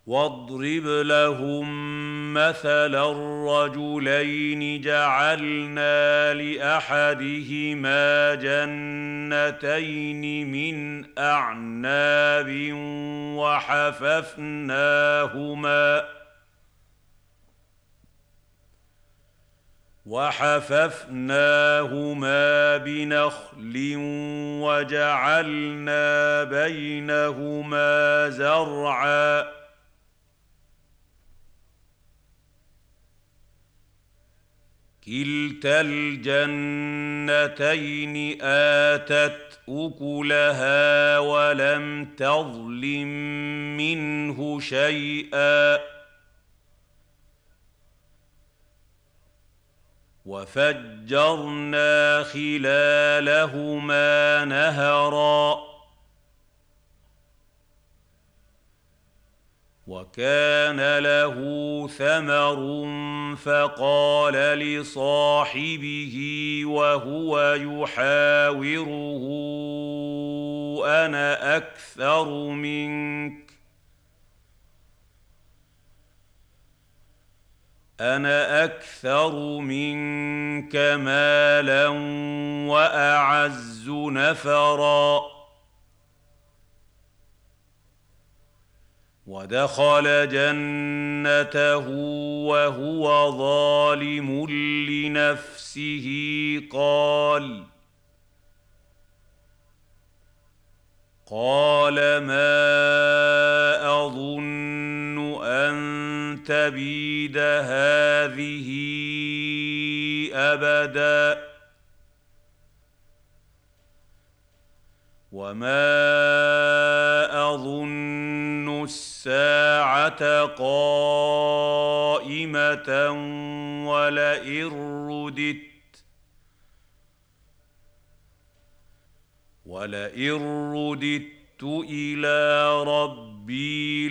واضرب لهم مثلا الرجلين جعلنا لأحدهما جنتين من أعناب وحففناهما بنخل وجعلنا بينهما زرعا كلتا الجنتين آتت أكلها ولم تظلم منه شيئا وفجرنا خلالهما نهرا وكان له ثمر فقال لصاحبه وهو يحاوره أنا أكثر منك مالا وأعز نفرا ودخل جنته وهو ظالم لنفسه قال ما أظن أن تبيد هذه أبدا وما أظن الساعة قائمة ولئن رددت إلى ربي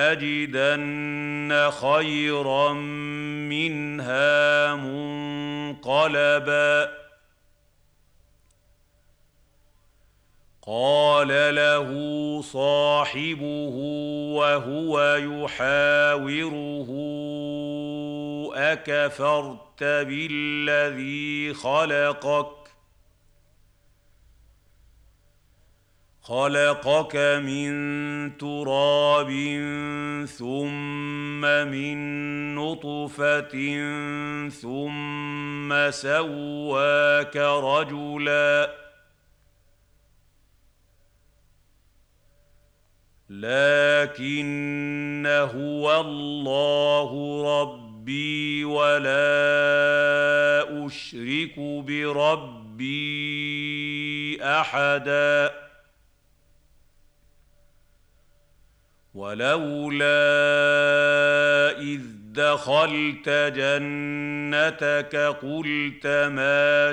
لأجدن خيرا منها منقلبا قال له صاحبه وهو يحاوره أكفرت بالذي خلقك من تراب ثم من نطفة ثم سواك رجلا لكن هو الله ربي ولا أشرك بربي أحدا ولولا إذ دخلت جنتك قلت ما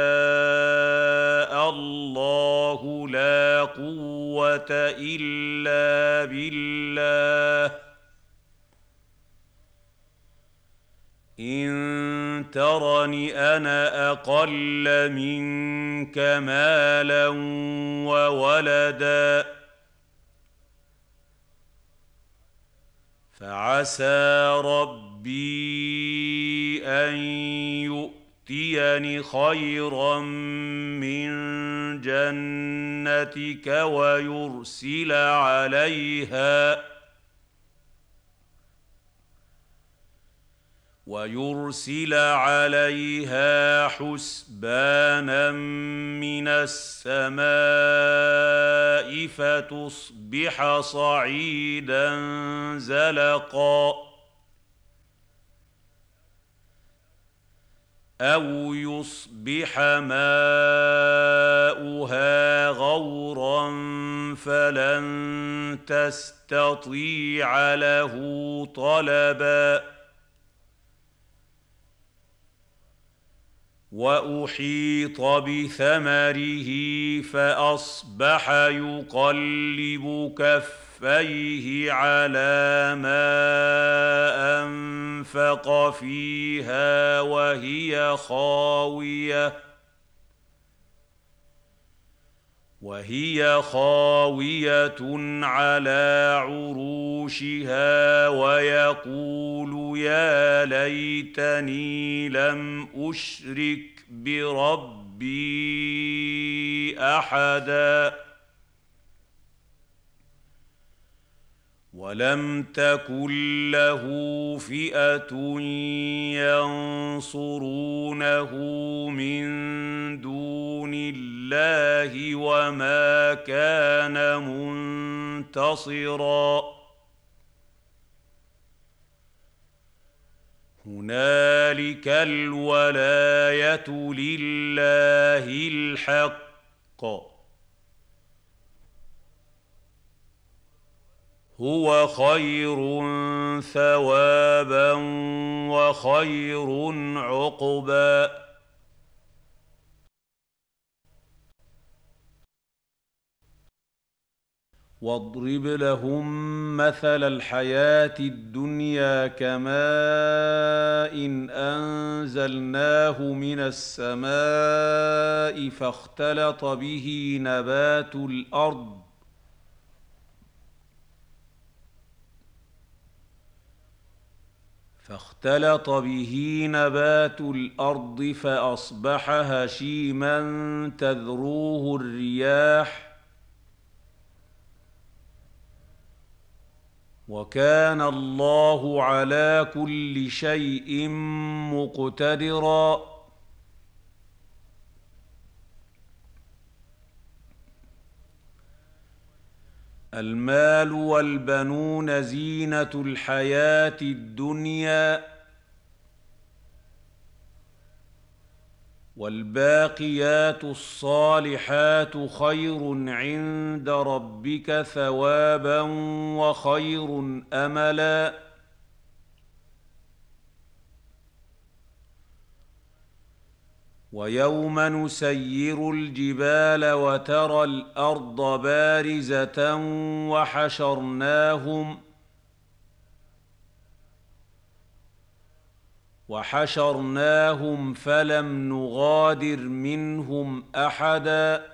شاء الله لا قوة إلا بالله إن ترني أنا أقل منك مالا وولدا فعسى ربي أن يؤتيني خيرا من جنتك ويرسل عليها حسبانا من السماء فتصبح صعيدا زلقا أو يصبح ماؤها غورا فلن تستطيع له طلبا وأحيط بثمره فأصبح يقلب كفيه على ما أنفق فيها وهي خاوية على عروشها ويقول يا ليتني لم أشرك بربي أحدا ولم تكن له فئة ينصرونه من دون الله وما كان منتصرا هنالك الولاية لله الحق هو خير ثوابا وخير عقبا واضرب لهم مثل الحياة الدنيا كماء إن أنزلناه من السماء فاختلط به نبات الأرض فأصبح هشيما تذروه الرياح وكان الله على كل شيء مقتدرا المال والبنون زينة الحياة الدنيا والباقيات الصالحات خير عند ربك ثوابا وخير أملا ويوم نسير الجبال وترى الأرض بارزة وحشرناهم فلم نغادر منهم أحدا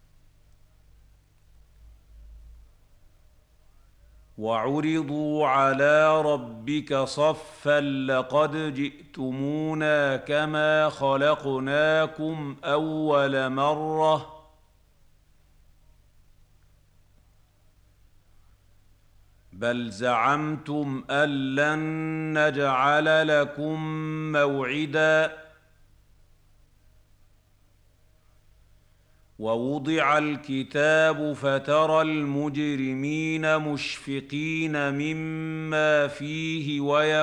وعرضوا على ربك صفا لقد جئتمونا كما خلقناكم أول مرة بل زعمتم أن لن نجعل لكم موعدا ووضع الكتاب فترى المجرمين مشفقين مما فيه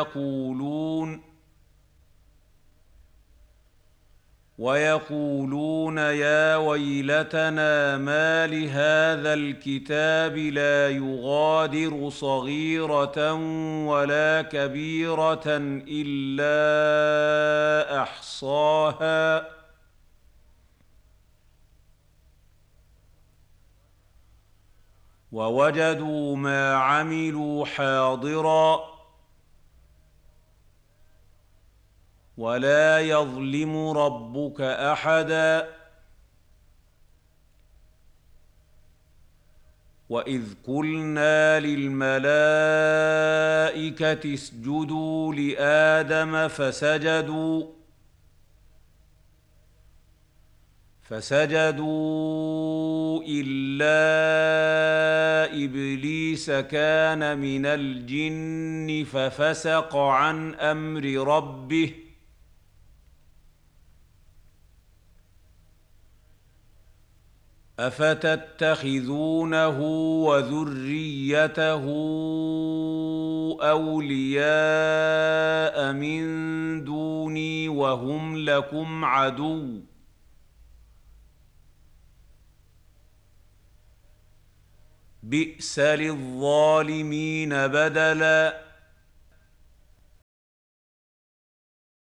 ويقولون يا ويلتنا ما لهذا الكتاب لا يغادر صغيرة ولا كبيرة إلا أحصاها ووجدوا ما عملوا حاضرا ولا يظلم ربك أحدا وإذ قلنا للملائكة اسجدوا لآدم فسجدوا إلا إبليس كان من الجن ففسق عن أمر ربه أفتتخذونه وذريته أولياء من دوني وهم لكم عدو بئس للظالمين بدلا